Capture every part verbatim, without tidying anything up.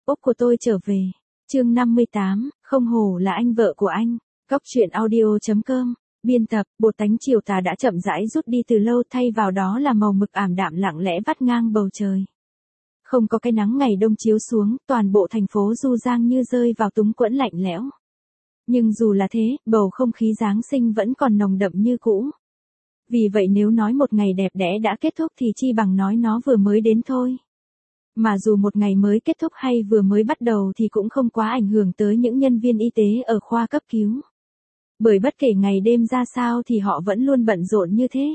Úc của tôi trở về. Chương năm mươi tám, không hổ là anh vợ của anh. Góc truyện audio chấm com. Biên tập, bột tánh chiều tà đã chậm rãi rút đi từ lâu, thay vào đó là màu mực ảm đạm lặng lẽ vắt ngang bầu trời. Không có cái nắng ngày đông chiếu xuống, toàn bộ thành phố du giang như rơi vào túng quẫn lạnh lẽo. Nhưng dù là thế, bầu không khí Giáng sinh vẫn còn nồng đậm như cũ. Vì vậy nếu nói một ngày đẹp đẽ đã kết thúc thì chi bằng nói nó vừa mới đến thôi. Mà dù một ngày mới kết thúc hay vừa mới bắt đầu thì cũng không quá ảnh hưởng tới những nhân viên y tế ở khoa cấp cứu. Bởi bất kể ngày đêm ra sao thì họ vẫn luôn bận rộn như thế.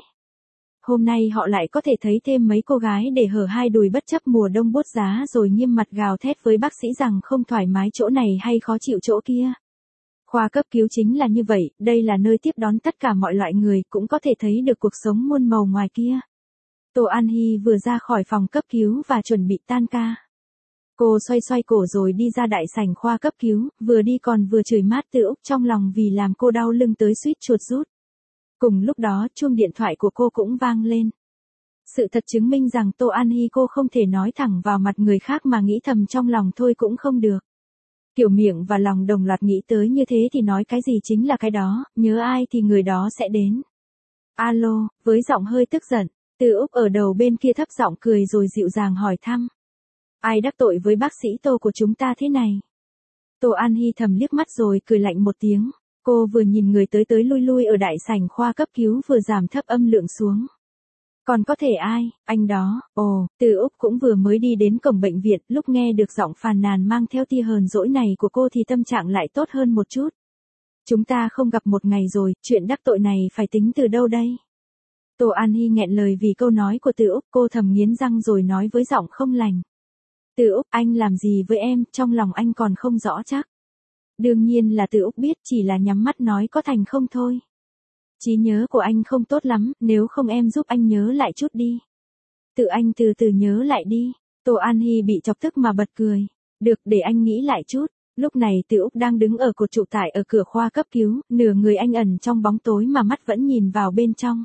Hôm nay họ lại có thể thấy thêm mấy cô gái để hở hai đùi bất chấp mùa đông buốt giá rồi nghiêm mặt gào thét với bác sĩ rằng không thoải mái chỗ này hay khó chịu chỗ kia. Khoa cấp cứu chính là như vậy, đây là nơi tiếp đón tất cả mọi loại người, cũng có thể thấy được cuộc sống muôn màu ngoài kia. Tô An Hy vừa ra khỏi phòng cấp cứu và chuẩn bị tan ca. Cô xoay xoay cổ rồi đi ra đại sảnh khoa cấp cứu, vừa đi còn vừa chửi mát Từ Úc trong lòng vì làm cô đau lưng tới suýt chuột rút. Cùng lúc đó chuông điện thoại của cô cũng vang lên. Sự thật chứng minh rằng Tô An Hy cô không thể nói thẳng vào mặt người khác mà nghĩ thầm trong lòng thôi cũng không được. Kiểu miệng và lòng đồng loạt nghĩ tới như thế thì nói cái gì chính là cái đó, nhớ ai thì người đó sẽ đến. Alo, với giọng hơi tức giận, Từ Úc ở đầu bên kia thấp giọng cười rồi dịu dàng hỏi thăm. Ai đắc tội với bác sĩ Tô của chúng ta thế này? Tô An Hy thầm liếc mắt rồi cười lạnh một tiếng. Cô vừa nhìn người tới tới lui lui ở đại sảnh khoa cấp cứu vừa giảm thấp âm lượng xuống. Còn có thể ai, anh đó, ồ, Từ Úc cũng vừa mới đi đến cổng bệnh viện, lúc nghe được giọng phàn nàn mang theo tia hờn dỗi này của cô thì tâm trạng lại tốt hơn một chút. Chúng ta không gặp một ngày rồi, chuyện đắc tội này phải tính từ đâu đây? Tô An Hy nghẹn lời vì câu nói của Từ Úc, cô thầm nghiến răng rồi nói với giọng không lành. Từ Úc, anh làm gì với em, trong lòng anh còn không rõ chắc. Đương nhiên là Từ Úc biết, chỉ là nhắm mắt nói có thành không thôi. Trí nhớ của anh không tốt lắm, nếu không em giúp anh nhớ lại chút đi. Tự anh từ từ nhớ lại đi. Tô An Hy bị chọc tức mà bật cười. Được, để anh nghĩ lại chút. Lúc này Từ Úc đang đứng ở cột trụ tải ở cửa khoa cấp cứu, nửa người anh ẩn trong bóng tối mà mắt vẫn nhìn vào bên trong.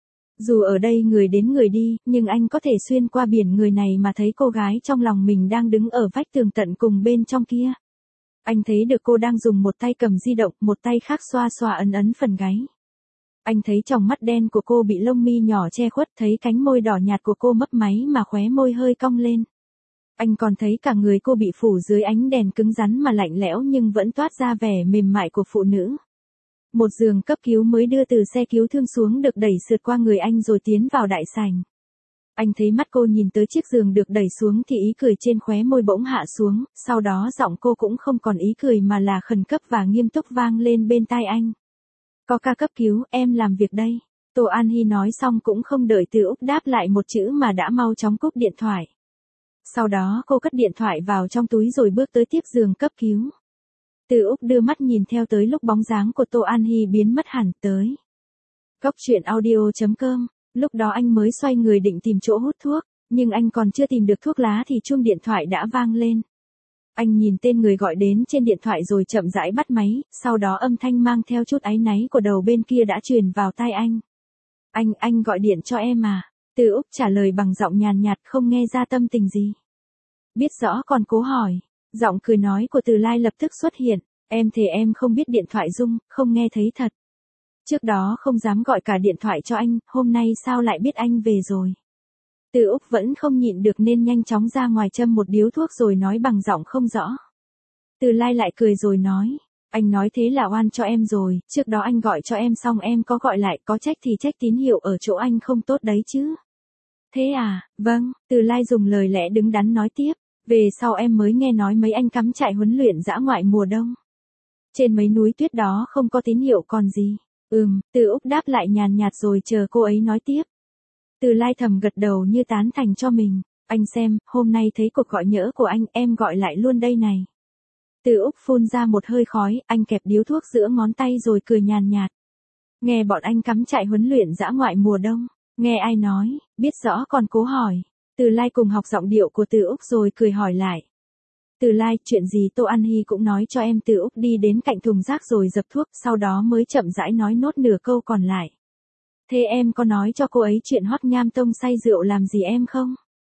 Dù ở đây người đến người đi, nhưng anh có thể xuyên qua biển người này mà thấy cô gái trong lòng mình đang đứng ở vách tường tận cùng bên trong kia. Anh thấy được cô đang dùng một tay cầm di động, một tay khác xoa xoa ấn ấn phần gáy. Anh thấy tròng mắt đen của cô bị lông mi nhỏ che khuất, thấy cánh môi đỏ nhạt của cô mấp máy mà khóe môi hơi cong lên. Anh còn thấy cả người cô bị phủ dưới ánh đèn cứng rắn mà lạnh lẽo nhưng vẫn toát ra vẻ mềm mại của phụ nữ. Một giường cấp cứu mới đưa từ xe cứu thương xuống được đẩy sượt qua người anh rồi tiến vào đại sảnh. Anh thấy mắt cô nhìn tới chiếc giường được đẩy xuống thì ý cười trên khóe môi bỗng hạ xuống, sau đó giọng cô cũng không còn ý cười mà là khẩn cấp và nghiêm túc vang lên bên tai anh. Có ca cấp cứu, em làm việc đây. Tô An Hy nói xong cũng không đợi Từ Úc đáp lại một chữ mà đã mau chóng cúp điện thoại. Sau đó cô cất điện thoại vào trong túi rồi bước tới tiếp giường cấp cứu. Từ Úc đưa mắt nhìn theo tới lúc bóng dáng của Tô An Hy biến mất hẳn tới. Góc truyện audio chấm com. Lúc đó anh mới xoay người định tìm chỗ hút thuốc, nhưng anh còn chưa tìm được thuốc lá thì chuông điện thoại đã vang lên. Anh nhìn tên người gọi đến trên điện thoại rồi chậm rãi bắt máy, sau đó âm thanh mang theo chút áy náy của đầu bên kia đã truyền vào tai anh. Anh, anh gọi điện cho em à? Từ Úc trả lời bằng giọng nhàn nhạt không nghe ra tâm tình gì. Biết rõ còn cố hỏi. Giọng cười nói của Từ Lai lập tức xuất hiện. Em thề em không biết điện thoại rung, không nghe thấy thật. Trước đó không dám gọi cả điện thoại cho anh, hôm nay sao lại biết anh về rồi. Từ Úc vẫn không nhịn được nên nhanh chóng ra ngoài châm một điếu thuốc rồi nói bằng giọng không rõ. Từ Lai lại cười rồi nói, anh nói thế là oan cho em rồi, trước đó anh gọi cho em xong em có gọi lại, có trách thì trách tín hiệu ở chỗ anh không tốt đấy chứ. Thế à, vâng, Từ Lai dùng lời lẽ đứng đắn nói tiếp, về sau em mới nghe nói mấy anh cắm trại huấn luyện dã ngoại mùa đông. Trên mấy núi tuyết đó không có tín hiệu còn gì. Ừm, Từ Úc đáp lại nhàn nhạt rồi chờ cô ấy nói tiếp. Từ Lai thầm gật đầu như tán thành cho mình. Anh xem, hôm nay thấy cuộc gọi nhỡ của anh, em gọi lại luôn đây này. Từ Úc phun ra một hơi khói, anh kẹp điếu thuốc giữa ngón tay rồi cười nhàn nhạt. Nghe bọn anh cắm trại huấn luyện dã ngoại mùa đông. Nghe ai nói, biết rõ còn cố hỏi. Từ Lai cùng học giọng điệu của Từ Úc rồi cười hỏi lại. Từ Lai, chuyện gì Tô An Hy cũng nói cho em. Từ Úc đi đến cạnh thùng rác rồi dập thuốc, sau đó mới chậm rãi nói nốt nửa câu còn lại. Thế em có nói cho cô ấy chuyện Hoắc Nham Tông say rượu làm gì em không?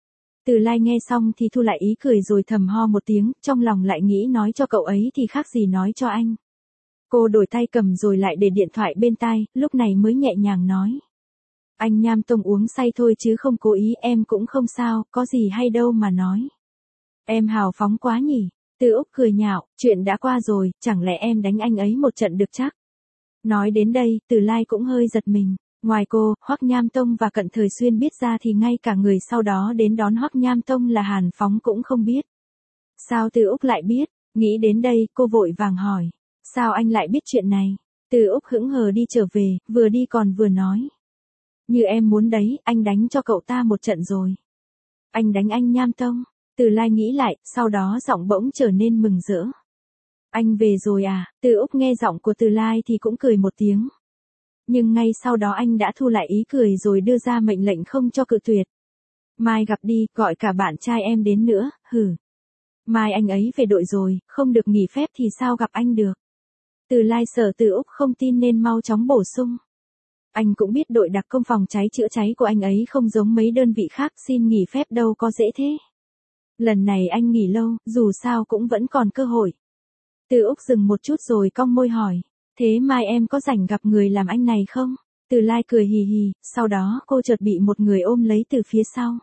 Từ Lai nghe xong thì thu lại ý cười rồi thầm ho một tiếng, trong lòng lại nghĩ nói cho cậu ấy thì khác gì nói cho anh. Cô đổi tay cầm rồi lại để điện thoại bên tai, lúc này mới nhẹ nhàng nói. Anh Nham Tông uống say thôi chứ không cố ý, em cũng không sao, có gì hay đâu mà nói. Em hào phóng quá nhỉ. Từ Úc cười nhạo, chuyện đã qua rồi, chẳng lẽ em đánh anh ấy một trận được chắc. Nói đến đây, Từ Lai cũng hơi giật mình. Ngoài cô, Hoắc Nham Tông và Cận Thời Xuyên biết ra thì ngay cả người sau đó đến đón Hoắc Nham Tông là Hàn Phóng cũng không biết. Sao Từ Úc lại biết? Nghĩ đến đây, cô vội vàng hỏi. Sao anh lại biết chuyện này? Từ Úc hững hờ đi trở về, vừa đi còn vừa nói. Như em muốn đấy, anh đánh cho cậu ta một trận rồi. Anh đánh anh Nham Tông. Từ Lai nghĩ lại, sau đó giọng bỗng trở nên mừng rỡ. Anh về rồi à? Từ Úc nghe giọng của Từ Lai thì cũng cười một tiếng. Nhưng ngay sau đó anh đã thu lại ý cười rồi đưa ra mệnh lệnh không cho cự tuyệt. Mai gặp đi, gọi cả bạn trai em đến nữa, hử. Mai anh ấy về đội rồi, không được nghỉ phép thì sao gặp anh được. Từ Lai sợ Từ Úc không tin nên mau chóng bổ sung. Anh cũng biết đội đặc công phòng cháy chữa cháy của anh ấy không giống mấy đơn vị khác, xin nghỉ phép đâu có dễ thế. Lần này anh nghỉ lâu, dù sao cũng vẫn còn cơ hội. Từ Úc dừng một chút rồi cong môi hỏi. Thế mai em có rảnh gặp người làm anh này không? Từ Lai cười hì hì, sau đó cô chợt bị một người ôm lấy từ phía sau.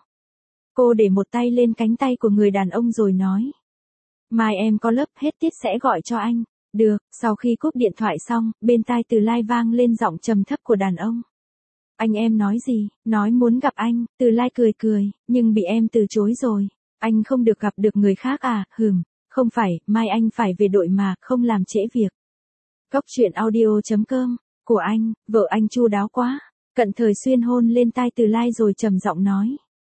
Cô để một tay lên cánh tay của người đàn ông rồi nói. Mai em có lớp hết tiết sẽ gọi cho anh. Được, sau khi cúp điện thoại xong, bên tai Từ Lai vang lên giọng trầm thấp của đàn ông. Anh em nói gì? Nói muốn gặp anh. Từ Lai cười cười, nhưng bị em từ chối rồi. Anh không được gặp được người khác à? Hừm, không phải, mai anh phải về đội mà, không làm trễ việc. Cốc truyện audio chấm com, của anh, vợ anh chu đáo quá. Cận Thời Xuyên hôn lên tai Từ Lai rồi trầm giọng nói.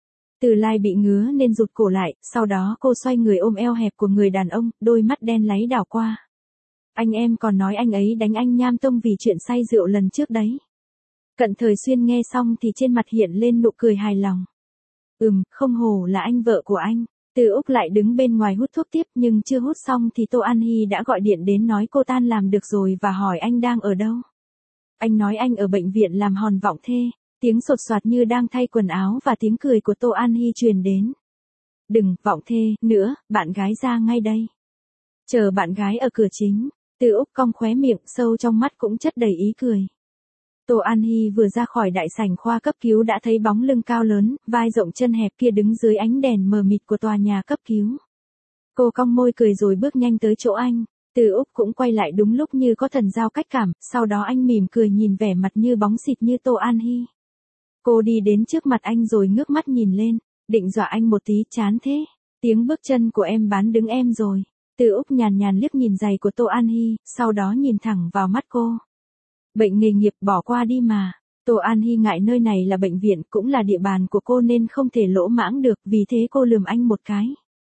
Từ Lai bị ngứa nên rụt cổ lại, sau đó cô xoay người ôm eo hẹp của người đàn ông, đôi mắt đen láy đảo qua. Anh em còn nói anh ấy đánh anh Nham Tông vì chuyện say rượu lần trước đấy. Cận Thời Xuyên nghe xong thì trên mặt hiện lên nụ cười hài lòng. Ừm, không hổ là anh vợ của anh. Từ Úc lại đứng bên ngoài hút thuốc tiếp nhưng chưa hút xong thì Tô An Hi đã gọi điện đến nói cô tan làm được rồi và hỏi anh đang ở đâu. Anh nói anh ở bệnh viện làm hòn vọng thê, tiếng sột soạt như đang thay quần áo và tiếng cười của Tô An Hi truyền đến. Đừng, vọng thê, nữa, bạn gái ra ngay đây. Chờ bạn gái ở cửa chính. Từ Úc cong khóe miệng, sâu trong mắt cũng chất đầy ý cười. Tô An Hi vừa ra khỏi đại sảnh khoa cấp cứu đã thấy bóng lưng cao lớn, vai rộng chân hẹp kia đứng dưới ánh đèn mờ mịt của tòa nhà cấp cứu. Cô cong môi cười rồi bước nhanh tới chỗ anh. Từ Úc cũng quay lại đúng lúc như có thần giao cách cảm, sau đó anh mỉm cười nhìn vẻ mặt như bóng xịt như Tô An Hi. Cô đi đến trước mặt anh rồi ngước mắt nhìn lên, định dọa anh một tí, chán thế. Tiếng bước chân của em bán đứng em rồi. Từ Úc nhàn nhàn liếc nhìn giày của Tô An Hi, sau đó nhìn thẳng vào mắt cô. Bệnh nghề nghiệp bỏ qua đi mà. Tô An Hi ngại nơi này là bệnh viện cũng là địa bàn của cô nên không thể lỗ mãng được, vì thế cô lườm anh một cái.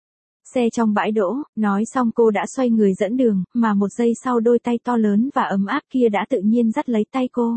Xe trong bãi đỗ, nói xong cô đã xoay người dẫn đường, mà một giây sau đôi tay to lớn và ấm áp kia đã tự nhiên dắt lấy tay cô.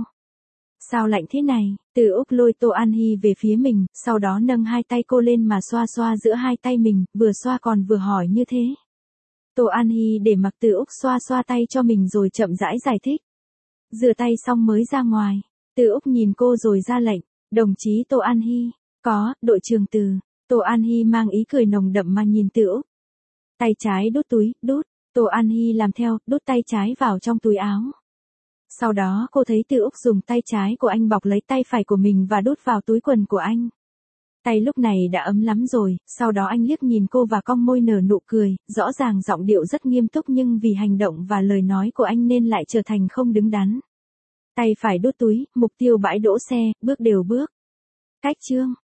Sao lạnh thế này? Từ Úc lôi Tô An Hi về phía mình, sau đó nâng hai tay cô lên mà xoa xoa giữa hai tay mình, vừa xoa còn vừa hỏi như thế. Tô An Hi để mặc Từ Úc xoa xoa tay cho mình rồi chậm rãi giải thích. Rửa tay xong mới ra ngoài. Từ Úc nhìn cô rồi ra lệnh. Đồng chí Tô An Hi. Có, đội trưởng Từ. Tô An Hi mang ý cười nồng đậm mà nhìn Từ Úc. Tay trái đút túi, đút. Tô An Hi làm theo, đút tay trái vào trong túi áo. Sau đó cô thấy Từ Úc dùng tay trái của anh bọc lấy tay phải của mình và đút vào túi quần của anh. Tay lúc này đã ấm lắm rồi, sau đó anh liếc nhìn cô và cong môi nở nụ cười, rõ ràng giọng điệu rất nghiêm túc nhưng vì hành động và lời nói của anh nên lại trở thành không đứng đắn. Tay phải đút túi, mục tiêu bãi đỗ xe, bước đều bước. Cách chương.